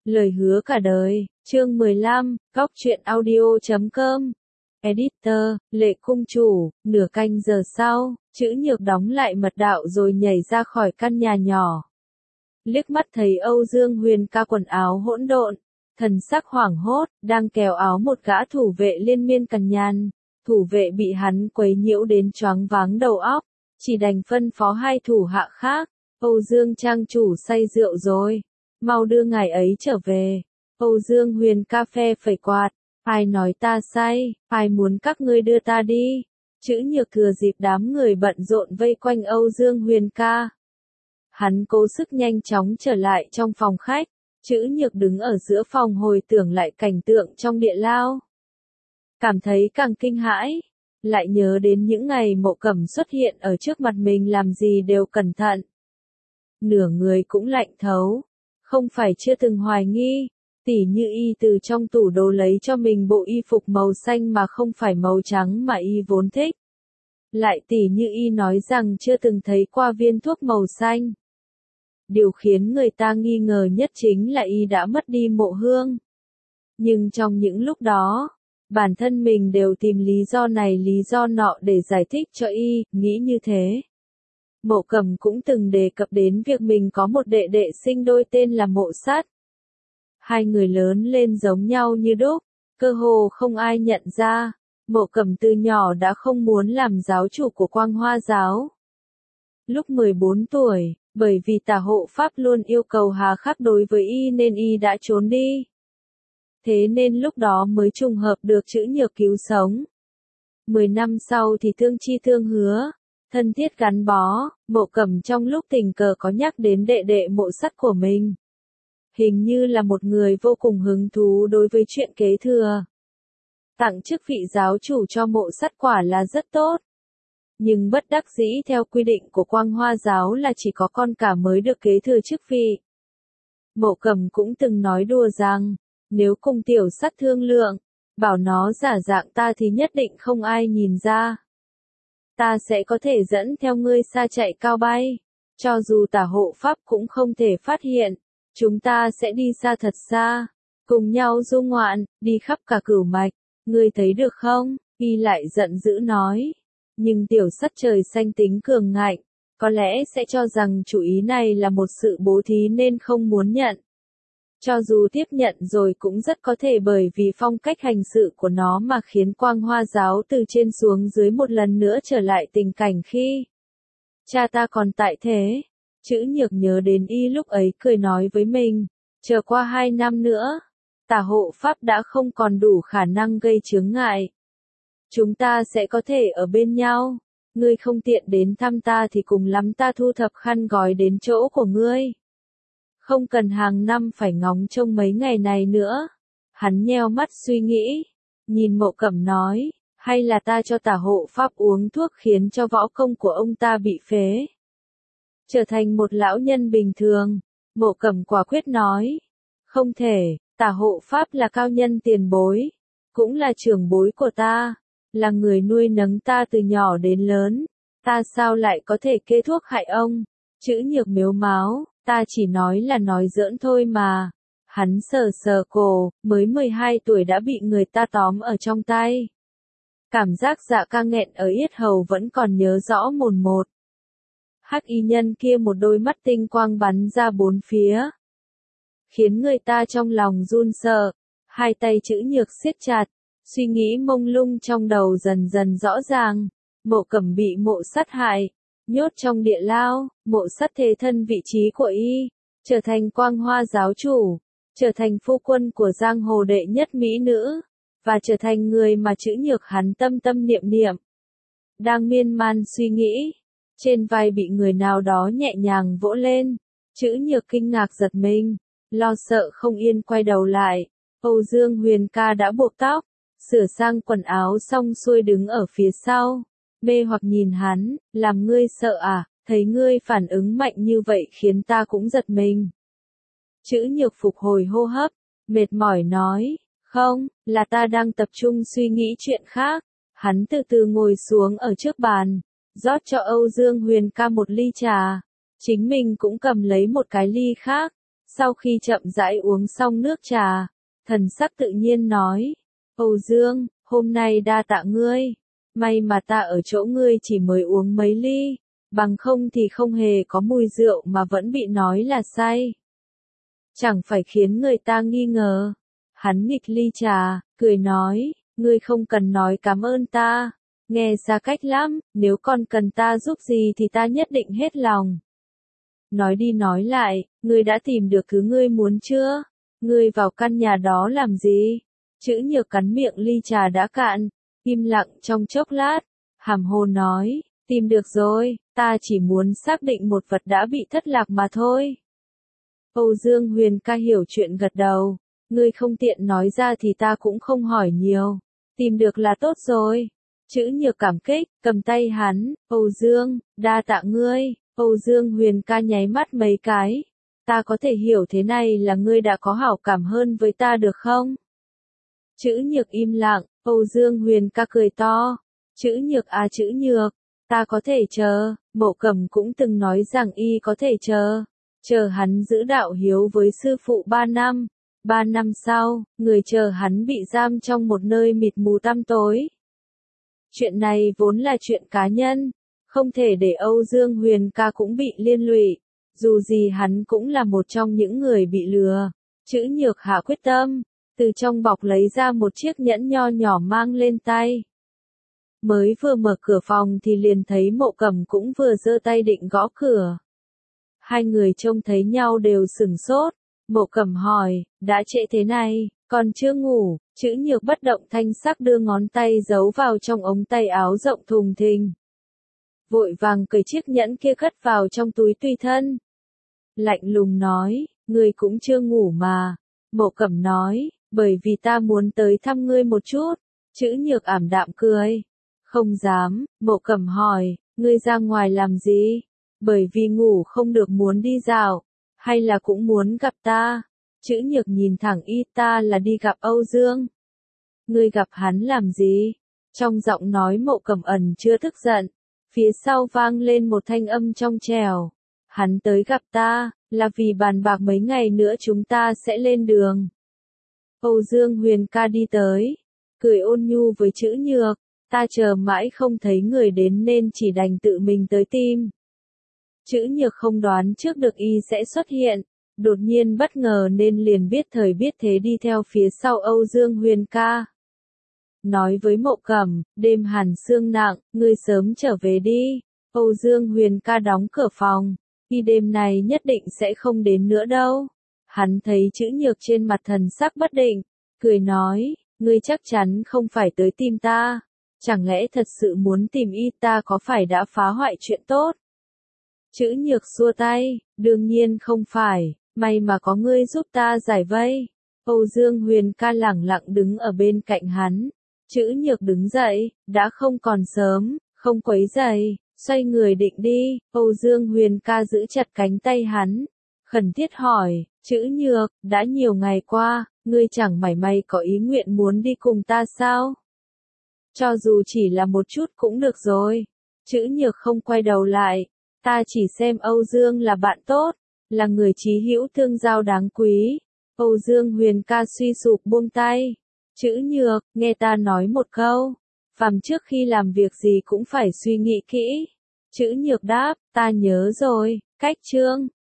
Lời hứa cả đời, chương 15, góc truyện audio.com. Editor, Lệ Cung Chủ. Nửa canh giờ sau, Chữ Nhược đóng lại mật đạo rồi nhảy ra khỏi căn nhà nhỏ. Liếc mắt thấy Âu Dương Huyền Ca quần áo hỗn độn, thần sắc hoảng hốt, đang kéo áo một gã thủ vệ liên miên cằn nhằn. Thủ vệ bị hắn quấy nhiễu đến choáng váng đầu óc, chỉ đành phân phó hai thủ hạ khác. Âu Dương trang chủ say rượu rồi, mau đưa ngài ấy trở về. Âu Dương Huyền Ca phe phẩy quạt, ai nói ta say, ai muốn các ngươi đưa ta đi. Chữ Nhược thừa dịp đám người bận rộn vây quanh Âu Dương Huyền Ca. Hắn cố sức nhanh chóng trở lại trong phòng khách. Chữ Nhược đứng ở giữa phòng hồi tưởng lại cảnh tượng trong địa lao. Cảm thấy càng kinh hãi, lại nhớ đến những ngày Mộ Cẩm xuất hiện ở trước mặt mình làm gì đều cẩn thận. Nửa người cũng lạnh thấu, không phải chưa từng hoài nghi, Tỷ Như Y từ trong tủ đồ lấy cho mình bộ y phục màu xanh mà không phải màu trắng mà y vốn thích. Lại Tỷ Như Y nói rằng chưa từng thấy qua viên thuốc màu xanh. Điều khiến người ta nghi ngờ nhất chính là y đã mất đi Mộ Hương. Nhưng trong những lúc đó, bản thân mình đều tìm lý do này lý do nọ để giải thích cho y, nghĩ như thế. Mộ Cẩm cũng từng đề cập đến việc mình có một đệ đệ sinh đôi tên là Mộ Sắt. Hai người lớn lên giống nhau như đúc, cơ hồ không ai nhận ra. Mộ Cẩm từ nhỏ đã không muốn làm giáo chủ của Quang Hoa giáo. Lúc 14 tuổi, bởi vì Tả hộ pháp luôn yêu cầu hà khắc đối với y nên y đã trốn đi. Thế nên lúc đó mới trùng hợp được Chữ Nhược cứu sống. 10 năm sau thì thương chi thương hứa, thân thiết gắn bó. Mộ Cẩm trong lúc tình cờ có nhắc đến đệ đệ Mộ Sắt của mình. Hình như là một người vô cùng hứng thú đối với chuyện kế thừa. Tặng chức vị giáo chủ cho Mộ Sắt quả là rất tốt. Nhưng bất đắc dĩ theo quy định của Quang Hoa giáo là chỉ có con cả mới được kế thừa chức vị. Mộ Cẩm cũng từng nói đùa rằng, nếu cùng Tiểu Sắt thương lượng, bảo nó giả dạng ta thì nhất định không ai nhìn ra. Ta sẽ có thể dẫn theo ngươi xa chạy cao bay, cho dù Tả hộ pháp cũng không thể phát hiện. Chúng ta sẽ đi xa thật xa, cùng nhau du ngoạn, đi khắp cả Cửu Mạch, ngươi thấy được không? Y lại giận dữ nói. Nhưng Tiểu Sắt trời xanh tính cường ngạnh, có lẽ sẽ cho rằng chủ ý này là một sự bố thí nên không muốn nhận. Cho dù tiếp nhận rồi cũng rất có thể bởi vì phong cách hành sự của nó mà khiến Quang Hoa giáo từ trên xuống dưới một lần nữa trở lại tình cảnh khi cha ta còn tại thế. Chữ Nhược nhớ đến y lúc ấy cười nói với mình, chờ qua 2 năm nữa, Tả hộ pháp đã không còn đủ khả năng gây chướng ngại. Chúng ta sẽ có thể ở bên nhau, ngươi không tiện đến thăm ta thì cùng lắm ta thu thập khăn gói đến chỗ của ngươi. Không cần hàng năm phải ngóng trông mấy ngày này nữa. Hắn nheo mắt suy nghĩ, nhìn Mộ Cẩm nói, hay là ta cho Tả hộ pháp uống thuốc khiến cho võ công của ông ta bị phế. Trở thành một lão nhân bình thường. Mộ Cẩm quả quyết nói, không thể, Tả hộ pháp là cao nhân tiền bối, cũng là trưởng bối của ta, là người nuôi nấng ta từ nhỏ đến lớn, ta sao lại có thể kê thuốc hại ông? Chữ Nhược mếu máo, ta chỉ nói là nói giỡn thôi mà. Hắn sờ sờ cổ, mới 12 tuổi đã bị người ta tóm ở trong tay. Cảm giác dạ ca nghẹn ở yết hầu vẫn còn nhớ rõ mồn một. Hắc y nhân kia một đôi mắt tinh quang bắn ra bốn phía, khiến người ta trong lòng run sợ. Hai tay Chữ Nhược siết chặt, suy nghĩ mông lung trong đầu dần dần rõ ràng. Mộ Cẩm bị Mộ Sắt hại, nhốt trong địa lao. Mộ Sắt thế thân vị trí của y, trở thành Quang Hoa giáo chủ, trở thành phu quân của giang hồ đệ nhất mỹ nữ, và trở thành người mà Chữ Nhược hắn tâm tâm niệm niệm. Đang miên man suy nghĩ, trên vai bị người nào đó nhẹ nhàng vỗ lên. Chữ Nhược kinh ngạc giật mình, lo sợ không yên quay đầu lại. Âu Dương Huyền Ca đã buộc tóc, sửa sang quần áo xong xuôi đứng ở phía sau, mê hoặc nhìn hắn, làm ngươi sợ à? Thấy ngươi phản ứng mạnh như vậy khiến ta cũng giật mình. Chữ Nhược phục hồi hô hấp, mệt mỏi nói, không, là ta đang tập trung suy nghĩ chuyện khác. Hắn từ từ ngồi xuống ở trước bàn, rót cho Âu Dương Huyền Ca một ly trà. Chính mình cũng cầm lấy một cái ly khác, Sau khi chậm rãi uống xong nước trà, thần sắc tự nhiên nói, Âu Dương, hôm nay đa tạ ngươi, may mà ta ở chỗ ngươi chỉ mới uống mấy ly, bằng không thì không hề có mùi rượu mà vẫn bị nói là say. Chẳng phải khiến người ta nghi ngờ. Hắn nghịch ly trà, cười nói, ngươi không cần nói cảm ơn ta, nghe xa cách lắm, nếu còn cần ta giúp gì thì ta nhất định hết lòng. Nói đi nói lại, ngươi đã tìm được thứ ngươi muốn chưa? Ngươi vào căn nhà đó làm gì? Chữ Nhược cắn miệng ly trà đã cạn, im lặng trong chốc lát, hàm hồ nói, tìm được rồi, ta chỉ muốn xác định một vật đã bị thất lạc mà thôi. Âu Dương Huyền ca hiểu chuyện gật đầu, ngươi không tiện nói ra thì ta cũng không hỏi nhiều, tìm được là tốt rồi. Chữ Nhược cảm kích, cầm tay hắn, Âu Dương, đa tạ ngươi. Âu Dương Huyền ca nháy mắt mấy cái, ta có thể hiểu thế này là ngươi đã có hảo cảm hơn với ta được không? Chữ Nhược im lặng, Âu Dương Huyền ca cười to, chữ Nhược à chữ Nhược, ta có thể chờ, Mộ Cầm cũng từng nói rằng y có thể chờ hắn giữ đạo hiếu với sư phụ 3 năm, 3 năm sau, người chờ hắn bị giam trong một nơi mịt mù tăm tối. Chuyện này vốn là chuyện cá nhân, không thể để Âu Dương Huyền ca cũng bị liên lụy, dù gì hắn cũng là một trong những người bị lừa. Chữ Nhược hạ quyết tâm, từ trong bọc lấy ra một chiếc nhẫn nho nhỏ mang lên tay. Mới vừa mở cửa phòng thì liền thấy Mộ Cầm cũng vừa giơ tay định gõ cửa. Hai người trông thấy nhau đều sửng sốt, Mộ Cầm hỏi, đã trễ thế này, còn chưa ngủ? Chữ Nhược bất động thanh sắc đưa ngón tay giấu vào trong ống tay áo rộng thùng thình. Vội vàng cởi chiếc nhẫn kia cất vào trong túi tùy thân. Lạnh lùng nói, ngươi cũng chưa ngủ mà. Mộ Cẩm nói, bởi vì ta muốn tới thăm ngươi một chút. Chữ Nhược ảm đạm cười. Không dám, Mộ Cẩm hỏi, ngươi ra ngoài làm gì? Bởi vì ngủ không được muốn đi dạo, hay là cũng muốn gặp ta? Chữ Nhược nhìn thẳng y, ta là đi gặp Âu Dương. Ngươi gặp hắn làm gì? Trong giọng nói Mộ Cẩm ẩn chưa tức giận. Phía sau vang lên một thanh âm trong trẻo. Hắn tới gặp ta, là vì bàn bạc mấy ngày nữa chúng ta sẽ lên đường. Âu Dương Huyền ca đi tới, cười ôn nhu với chữ Nhược, ta chờ mãi không thấy người đến nên chỉ đành tự mình tới tìm. Chữ Nhược không đoán trước được y sẽ xuất hiện, đột nhiên bất ngờ nên liền biết thời biết thế đi theo phía sau Âu Dương Huyền ca. Nói với Mộ Cẩm, đêm hàn sương nặng, ngươi sớm trở về đi. Âu Dương Huyền ca đóng cửa phòng, y đêm này nhất định sẽ không đến nữa đâu. Hắn thấy chữ Nhược trên mặt thần sắc bất định, cười nói, ngươi chắc chắn không phải tới tìm ta. Chẳng lẽ thật sự muốn tìm y, ta có phải đã phá hoại chuyện tốt? Chữ Nhược xua tay, đương nhiên không phải, may mà có ngươi giúp ta giải vây. Âu Dương Huyền ca lẳng lặng đứng ở bên cạnh hắn. Chữ Nhược đứng dậy, đã không còn sớm, không quấy rầy, xoay người định đi. Âu Dương Huyền ca giữ chặt cánh tay hắn, khẩn thiết hỏi, chữ Nhược, đã nhiều ngày qua, ngươi chẳng mảy may có ý nguyện muốn đi cùng ta sao? Cho dù chỉ là một chút cũng được rồi. Chữ Nhược không quay đầu lại, ta chỉ xem Âu Dương là bạn tốt, là người chí hữu tương giao đáng quý. Âu Dương Huyền ca suy sụp buông tay. Chữ Nhược, nghe ta nói một câu, phàm trước khi làm việc gì cũng phải suy nghĩ kỹ. Chữ Nhược đáp, ta nhớ rồi, cách chương.